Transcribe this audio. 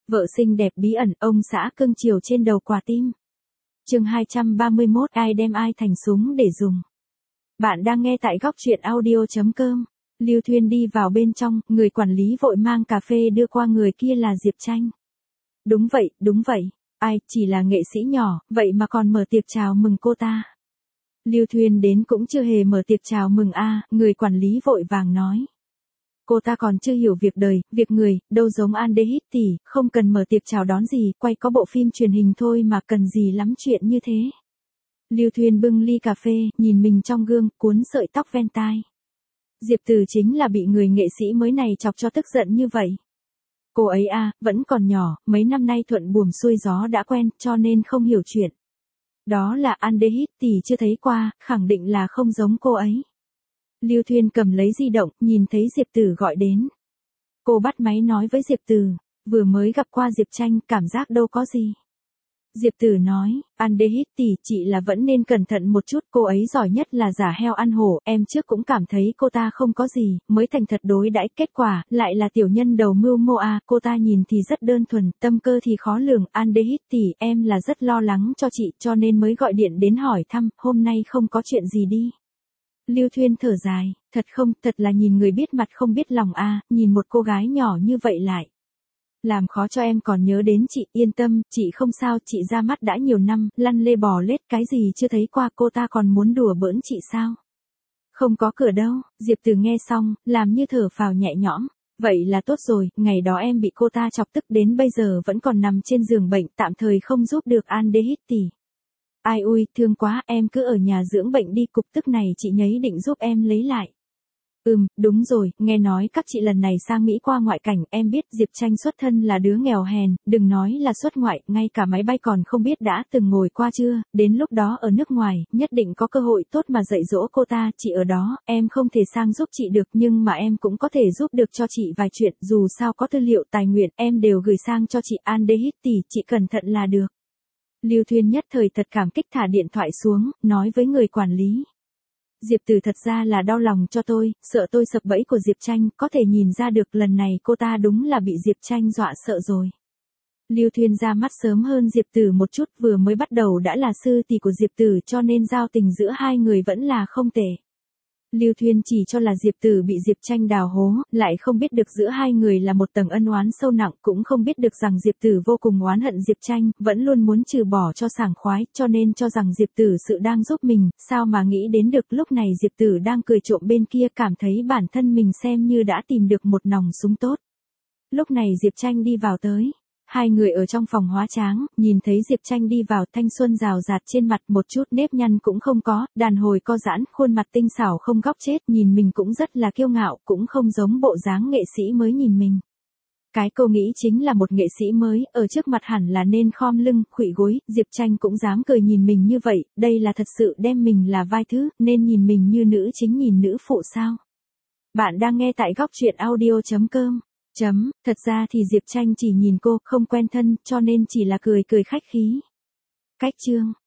Vợ xinh đẹp bí ẩn, ông xã cưng chiều trên đầu quả tim. Chương 231, ai đem ai thành súng để dùng. Bạn đang nghe tại góc truyện audio.com. Lưu Thuyên đi vào bên trong, người quản lý vội mang cà phê đưa qua, người kia là Diệp Tranh. Đúng vậy, ai, chỉ là nghệ sĩ nhỏ, vậy mà còn mở tiệc chào mừng cô ta. Lưu Thuyên đến cũng chưa hề mở tiệc chào mừng người quản lý vội vàng nói. Cô ta còn chưa hiểu việc đời, việc người, đâu giống Andehit tỷ, không cần mở tiệc chào đón gì, quay có bộ phim truyền hình thôi mà cần gì lắm chuyện như thế. Lưu Thuyên bưng ly cà phê, nhìn mình trong gương, cuốn sợi tóc ven tai. Diệp Từ chính là bị người nghệ sĩ mới này chọc cho tức giận như vậy. Cô ấy vẫn còn nhỏ, mấy năm nay thuận buồm xuôi gió đã quen, cho nên không hiểu chuyện. Đó là Andehit tỷ chưa thấy qua, khẳng định là không giống cô ấy. Lưu Thuyên cầm lấy di động, nhìn thấy Diệp Tử gọi đến. Cô bắt máy nói với Diệp Tử, vừa mới gặp qua Diệp Tranh, cảm giác đâu có gì. Diệp Tử nói, Andehit tỷ, chị là vẫn nên cẩn thận một chút, cô ấy giỏi nhất là giả heo ăn hổ, em trước cũng cảm thấy cô ta không có gì, mới thành thật đối đãi, kết quả, lại là tiểu nhân đầu mưu mô cô ta nhìn thì rất đơn thuần, tâm cơ thì khó lường, Andehit tỷ, em là rất lo lắng cho chị, cho nên mới gọi điện đến hỏi thăm, hôm nay không có chuyện gì đi. Lưu Thuyên thở dài, thật là nhìn người biết mặt không biết lòng nhìn một cô gái nhỏ như vậy lại. Làm khó cho em còn nhớ đến chị, yên tâm, chị không sao, chị ra mắt đã nhiều năm, lăn lê bò lết cái gì chưa thấy qua, cô ta còn muốn đùa bỡn chị sao? Không có cửa đâu, Diệp Từ nghe xong, làm như thở phào nhẹ nhõm. Vậy là tốt rồi, ngày đó em bị cô ta chọc tức đến bây giờ vẫn còn nằm trên giường bệnh, tạm thời không giúp được Andehit tỷ. Ai ui, thương quá, em cứ ở nhà dưỡng bệnh đi, cục tức này chị nhấy định giúp em lấy lại. Đúng rồi, nghe nói các chị lần này sang Mỹ qua ngoại cảnh, em biết Diệp Tranh xuất thân là đứa nghèo hèn, đừng nói là xuất ngoại, ngay cả máy bay còn không biết đã từng ngồi qua chưa, đến lúc đó ở nước ngoài, nhất định có cơ hội tốt mà dạy dỗ cô ta, chị ở đó, em không thể sang giúp chị được nhưng mà em cũng có thể giúp được cho chị vài chuyện, dù sao có tư liệu tài nguyện, em đều gửi sang cho chị Andehit tỷ, chị cẩn thận là được. Lưu Thuyên nhất thời thật cảm kích thả điện thoại xuống, nói với người quản lý. Diệp Từ thật ra là đau lòng cho tôi, sợ tôi sập bẫy của Diệp Tranh, có thể nhìn ra được lần này cô ta đúng là bị Diệp Tranh dọa sợ rồi. Lưu Thuyên ra mắt sớm hơn Diệp Tử một chút, vừa mới bắt đầu đã là sư tỷ của Diệp Tử cho nên giao tình giữa hai người vẫn là không tệ. Lưu Thuyên chỉ cho là Diệp Tử bị Diệp Tranh đào hố, lại không biết được giữa hai người là một tầng ân oán sâu nặng, cũng không biết được rằng Diệp Tử vô cùng oán hận Diệp Tranh, vẫn luôn muốn trừ bỏ cho sảng khoái, cho nên cho rằng Diệp Tử sự đang giúp mình, sao mà nghĩ đến được lúc này Diệp Tử đang cười trộm bên kia, cảm thấy bản thân mình xem như đã tìm được một nòng súng tốt. Lúc này Diệp Tranh đi vào tới. Hai người ở trong phòng hóa tráng, nhìn thấy Diệp Tranh đi vào, thanh xuân rào rạt trên mặt, một chút nếp nhăn cũng không có, đàn hồi co giãn, khuôn mặt tinh xảo không góc chết, nhìn mình cũng rất là kiêu ngạo, cũng không giống bộ dáng nghệ sĩ mới nhìn mình. Cái cô nghĩ chính là một nghệ sĩ mới, ở trước mặt hẳn là nên khom lưng, khuỵu gối, Diệp Tranh cũng dám cười nhìn mình như vậy, đây là thật sự đem mình là vai thứ, nên nhìn mình như nữ chính nhìn nữ phụ sao. Bạn đang nghe tại góc truyện audio.com. Thật ra thì Diệp Tranh chỉ nhìn cô, không quen thân, cho nên chỉ là cười khách khí. Cách chương.